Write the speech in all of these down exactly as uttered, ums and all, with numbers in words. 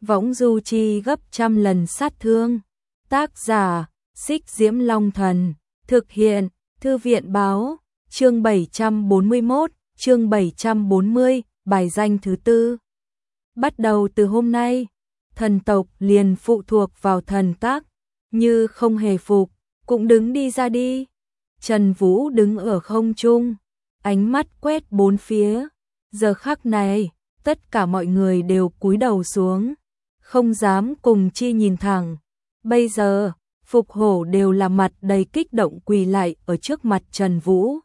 võng du chi gấp trăm lần sát thương. Tác giả, Xích Diễm Long Thần, thực hiện, Thư viện Báo, chương bảy trăm bốn mươi mốt, chương bảy trăm bốn mươi, bài danh thứ tư. Bắt đầu từ hôm nay, thần tộc liền phụ thuộc vào thần các, như không hề phục, cũng đứng đi ra đi. Trần Vũ đứng ở không trung, ánh mắt quét bốn phía. Giờ khắc này, tất cả mọi người đều cúi đầu xuống, không dám cùng chi nhìn thẳng. Bây giờ, Phục Hổ đều là mặt đầy kích động quỳ lại ở trước mặt Trần Vũ.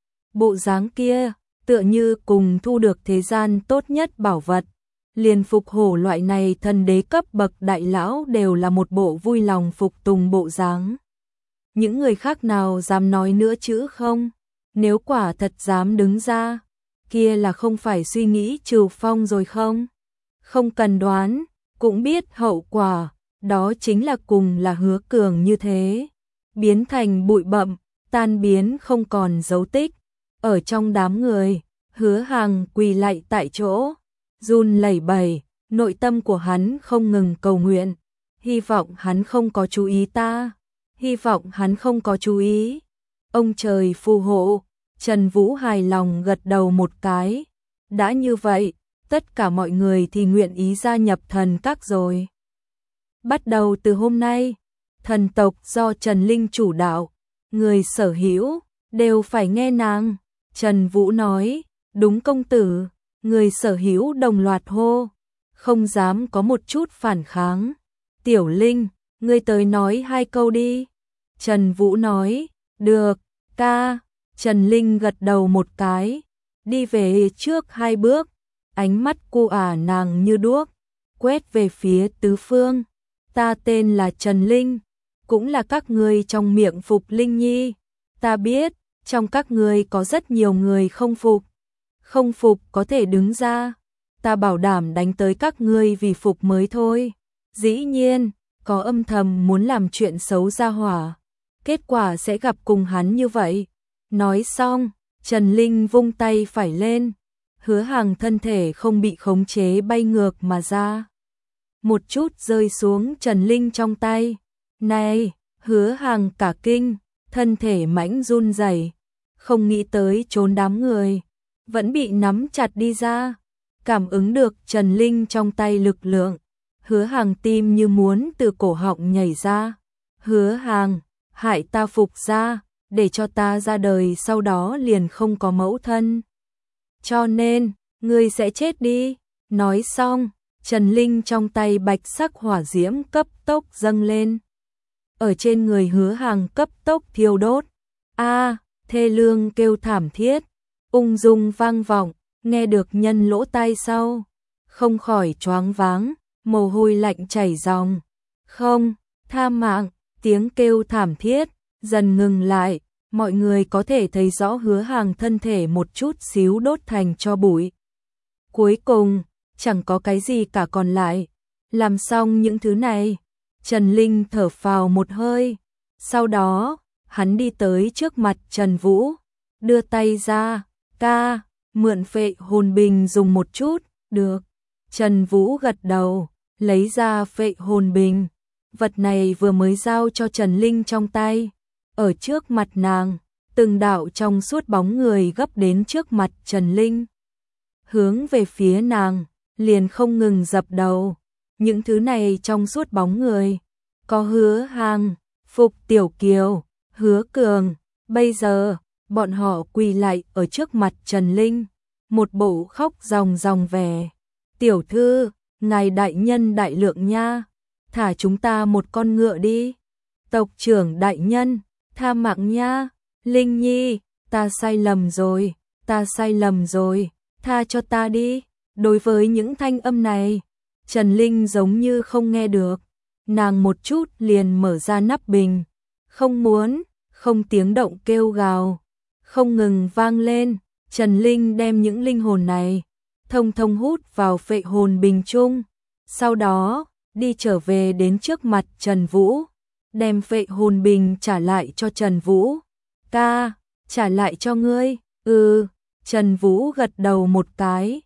Bộ dáng kia, tựa như cùng thu được thế gian tốt nhất bảo vật. Liền Phục Hổ loại này thần đế cấp bậc đại lão đều là một bộ vui lòng phục tùng bộ dáng. Những người khác nào dám nói nữa chứ không? Nếu quả thật dám đứng ra, kia là không phải suy nghĩ trừ phong rồi không? Không cần đoán, cũng biết hậu quả, đó chính là cùng là Hứa Cường như thế. Biến thành bụi bặm, tan biến không còn dấu tích. Ở trong đám người, Hứa Hằng quỳ lạy tại chỗ, run lẩy bẩy, nội tâm của hắn không ngừng cầu nguyện. Hy vọng hắn không có chú ý ta, hy vọng hắn không có chú ý. Ông trời phù hộ. Trần Vũ hài lòng gật đầu một cái. Đã như vậy, tất cả mọi người thì nguyện ý gia nhập thần các rồi. Bắt đầu từ hôm nay, thần tộc do Trần Linh chủ đạo, người sở hữu đều phải nghe nàng. Trần Vũ nói, đúng công tử. Người sở hữu đồng loạt hô, không dám có một chút phản kháng. Tiểu Linh, ngươi tới nói hai câu đi. Trần Vũ nói, được, ca. Trần Linh gật đầu một cái, đi về trước hai bước, ánh mắt cô ả nàng như đuốc, quét về phía tứ phương. Ta tên là Trần Linh, cũng là các ngươi trong miệng Phục Linh Nhi. Ta biết, trong các ngươi có rất nhiều người không phục. Không phục có thể đứng ra, ta bảo đảm đánh tới các ngươi vì phục mới thôi. Dĩ nhiên, có âm thầm muốn làm chuyện xấu ra hỏa, kết quả sẽ gặp cùng hắn như vậy. Nói xong, Trần Linh vung tay phải lên, Hứa Hằng thân thể không bị khống chế bay ngược mà ra. Một chút rơi xuống Trần Linh trong tay. Này, Hứa Hằng cả kinh, thân thể mãnh run rẩy, không nghĩ tới trốn đám người, vẫn bị nắm chặt đi ra. Cảm ứng được Trần Linh trong tay lực lượng, Hứa Hằng tim như muốn từ cổ họng nhảy ra. Hứa Hằng, hại ta Phục ra, để cho ta ra đời sau đó liền không có mẫu thân. Cho nên, ngươi sẽ chết đi. Nói xong, Trần Linh trong tay bạch sắc hỏa diễm cấp tốc dâng lên. Ở trên người Hứa Hằng cấp tốc thiêu đốt. A, thê lương kêu thảm thiết, ung dung vang vọng, nghe được nhân lỗ tai sau, không khỏi choáng váng, mồ hôi lạnh chảy ròng. Không, tha mạng, tiếng kêu thảm thiết dần ngừng lại, mọi người có thể thấy rõ Hứa Hằng thân thể một chút xíu đốt thành tro bụi. Cuối cùng, chẳng có cái gì cả còn lại. Làm xong những thứ này, Trần Linh thở phào một hơi. Sau đó, hắn đi tới trước mặt Trần Vũ, đưa tay ra, ca, mượn phệ hồn bình dùng một chút, được. Trần Vũ gật đầu, lấy ra phệ hồn bình. Vật này vừa mới giao cho Trần Linh trong tay. Ở trước mặt nàng, từng đạo trong suốt bóng người gấp đến trước mặt Trần Linh. Hướng về phía nàng, liền không ngừng dập đầu. Những thứ này trong suốt bóng người, có Hứa Hằng, Phục Tiểu Kiều, Hứa Cường. Bây giờ, bọn họ quỳ lại ở trước mặt Trần Linh, một bộ khóc ròng ròng vẻ. Tiểu thư, ngài đại nhân đại lượng nha, thả chúng ta một con ngựa đi. Tộc trưởng đại nhân, tha mạng nha. Linh Nhi, ta sai lầm rồi, ta sai lầm rồi, tha cho ta đi. Đối với những thanh âm này, Trần Linh giống như không nghe được. Nàng một chút liền mở ra nắp bình, không muốn, không tiếng động kêu gào, không ngừng vang lên. Trần Linh đem những linh hồn này thông thông hút vào phệ hồn bình chung, sau đó đi trở về đến trước mặt Trần Vũ, đem phệ hồn bình trả lại cho Trần Vũ. Ca, trả lại cho ngươi. Ừ. Trần Vũ gật đầu một cái,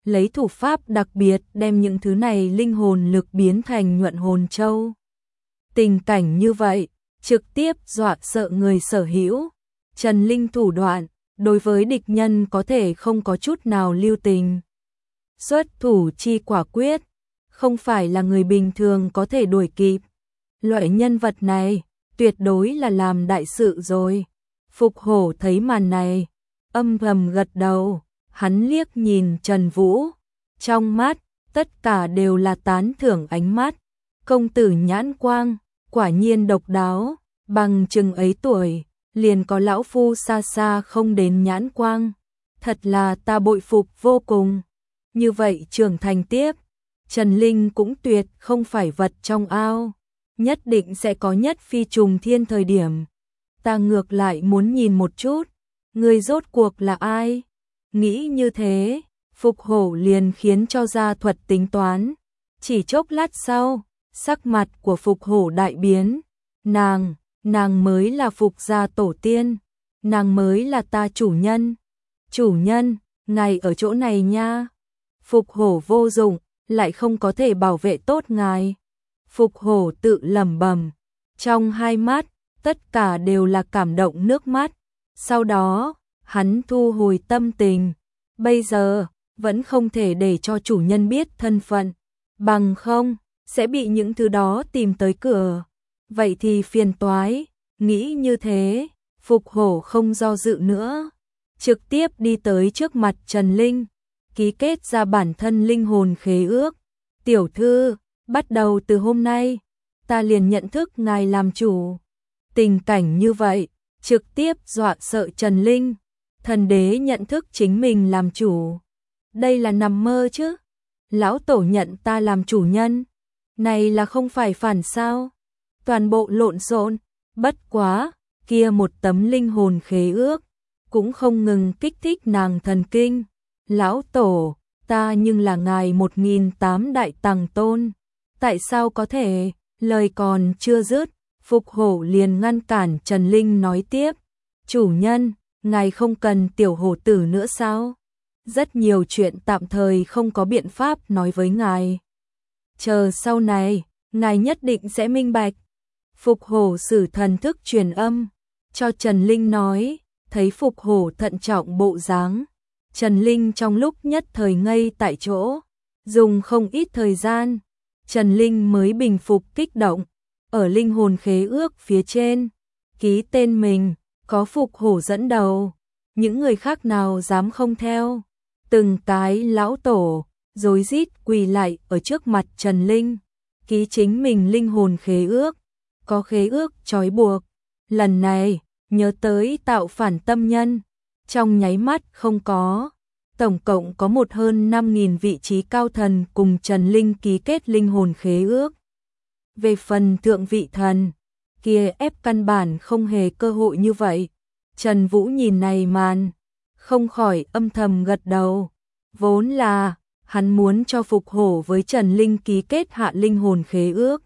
lấy thủ pháp đặc biệt đem những thứ này linh hồn lực biến thành nhuận hồn châu. Tình cảnh như vậy, trực tiếp dọa sợ người sở hữu. Trần Linh thủ đoạn, đối với địch nhân có thể không có chút nào lưu tình. Xuất thủ chi quả quyết, không phải là người bình thường có thể đuổi kịp. Loại nhân vật này, tuyệt đối là làm đại sự rồi. Phục Hổ thấy màn này, âm thầm gật đầu, hắn liếc nhìn Trần Vũ. Trong mắt, tất cả đều là tán thưởng ánh mắt. Công tử nhãn quang, quả nhiên độc đáo, bằng chừng ấy tuổi, liền có lão phu xa xa không đến nhãn quang. Thật là ta bội phục vô cùng. Như vậy trưởng thành tiếp, Trần Linh cũng tuyệt không phải vật trong ao. Nhất định sẽ có nhất phi trùng thiên thời điểm. Ta ngược lại muốn nhìn một chút, người rốt cuộc là ai? Nghĩ như thế, Phục Hổ liền khiến cho gia thuật tính toán. Chỉ chốc lát sau, sắc mặt của Phục Hổ đại biến. Nàng, nàng mới là Phục gia tổ tiên. Nàng mới là ta chủ nhân. Chủ nhân, ngài ở chỗ này nha. Phục Hổ vô dụng, lại không có thể bảo vệ tốt ngài. Phục Hổ tự lẩm bẩm, trong hai mắt, tất cả đều là cảm động nước mắt. Sau đó, hắn thu hồi tâm tình. Bây giờ, vẫn không thể để cho chủ nhân biết thân phận. Bằng không, sẽ bị những thứ đó tìm tới cửa. Vậy thì phiền toái. Nghĩ như thế, Phục Hổ không do dự nữa. Trực tiếp đi tới trước mặt Trần Linh. Ký kết ra bản thân linh hồn khế ước. Tiểu thư, bắt đầu từ hôm nay, ta liền nhận thức ngài làm chủ. Tình cảnh như vậy, trực tiếp dọa sợ Trần Linh. Thần đế nhận thức chính mình làm chủ. Đây là nằm mơ chứ. Lão tổ nhận ta làm chủ nhân. Này là không phải phản sao. Toàn bộ lộn xộn. Bất quá, kia một tấm linh hồn khế ước, cũng không ngừng kích thích nàng thần kinh. Lão tổ, ta nhưng là ngài một nghìn tám đại tầng tôn. Tại sao có thể, lời còn chưa dứt, Phục Hổ liền ngăn cản Trần Linh nói tiếp. Chủ nhân, ngài không cần tiểu hổ tử nữa sao? Rất nhiều chuyện tạm thời không có biện pháp nói với ngài. Chờ sau này, ngài nhất định sẽ minh bạch. Phục Hổ sử thần thức truyền âm, cho Trần Linh nói, thấy Phục Hổ thận trọng bộ dáng. Trần Linh trong lúc nhất thời ngây tại chỗ, dùng không ít thời gian, Trần Linh mới bình phục kích động, ở linh hồn khế ước phía trên, ký tên mình, có Phục Hổ dẫn đầu, những người khác nào dám không theo, từng cái lão tổ, rối rít quỳ lại ở trước mặt Trần Linh, ký chính mình linh hồn khế ước, có khế ước trói buộc, lần này, nhớ tới tạo phản tâm nhân, trong nháy mắt không có. Tổng cộng có một hơn năm nghìn vị trí cao thần cùng Trần Linh ký kết linh hồn khế ước. Về phần thượng vị thần, kia ép căn bản không hề cơ hội như vậy. Trần Vũ nhìn này màn, không khỏi âm thầm gật đầu. Vốn là, hắn muốn cho Phục Hổ với Trần Linh ký kết hạ linh hồn khế ước.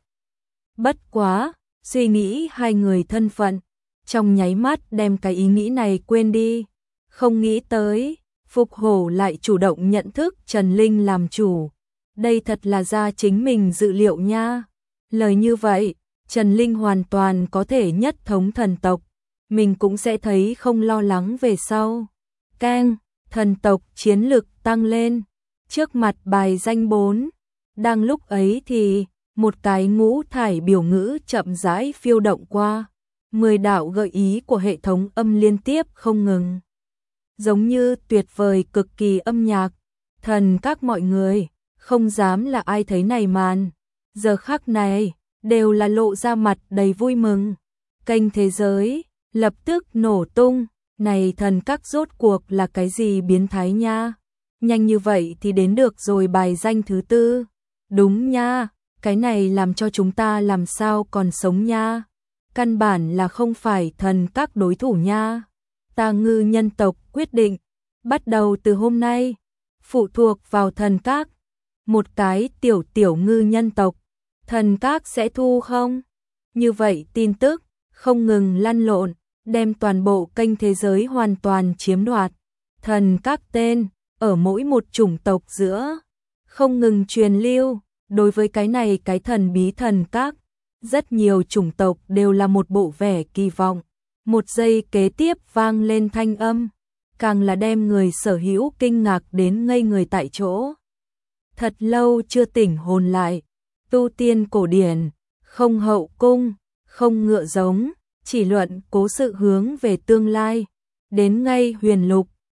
Bất quá, suy nghĩ hai người thân phận, trong nháy mắt đem cái ý nghĩ này quên đi. Không nghĩ tới, Phục Hổ lại chủ động nhận thức Trần Linh làm chủ. Đây thật là ra chính mình dự liệu nha. Lời như vậy, Trần Linh hoàn toàn có thể nhất thống thần tộc. Mình cũng sẽ thấy không lo lắng về sau. Keng, thần tộc chiến lực tăng lên. Trước mặt bài danh bốn. Đang lúc ấy thì, một cái ngũ thải biểu ngữ chậm rãi phiêu động qua. Mười đạo gợi ý của hệ thống âm liên tiếp không ngừng. Giống như tuyệt vời cực kỳ âm nhạc, thần các mọi người, không dám là ai thấy này màn. Giờ khắc này, đều là lộ ra mặt đầy vui mừng. Kênh thế giới, lập tức nổ tung, này thần các rốt cuộc là cái gì biến thái nha. Nhanh như vậy thì đến được rồi bài danh thứ tư. Đúng nha, cái này làm cho chúng ta làm sao còn sống nha. Căn bản là không phải thần các đối thủ nha. Ta Ngư nhân tộc quyết định, bắt đầu từ hôm nay, phụ thuộc vào thần các. Một cái tiểu tiểu ngư nhân tộc, thần các sẽ thu không? Như vậy tin tức, không ngừng lăn lộn, đem toàn bộ kênh thế giới hoàn toàn chiếm đoạt. Thần các tên, ở mỗi một chủng tộc giữa, không ngừng truyền lưu. Đối với cái này cái thần bí thần các, rất nhiều chủng tộc đều là một bộ vẻ kỳ vọng. Một giây kế tiếp vang lên thanh âm, càng là đem người sở hữu kinh ngạc đến ngây người tại chỗ. Thật lâu chưa tỉnh hồn lại, tu tiên cổ điển, không hậu cung, không ngựa giống, chỉ luận cố sự hướng về tương lai. Đến ngay huyền lục,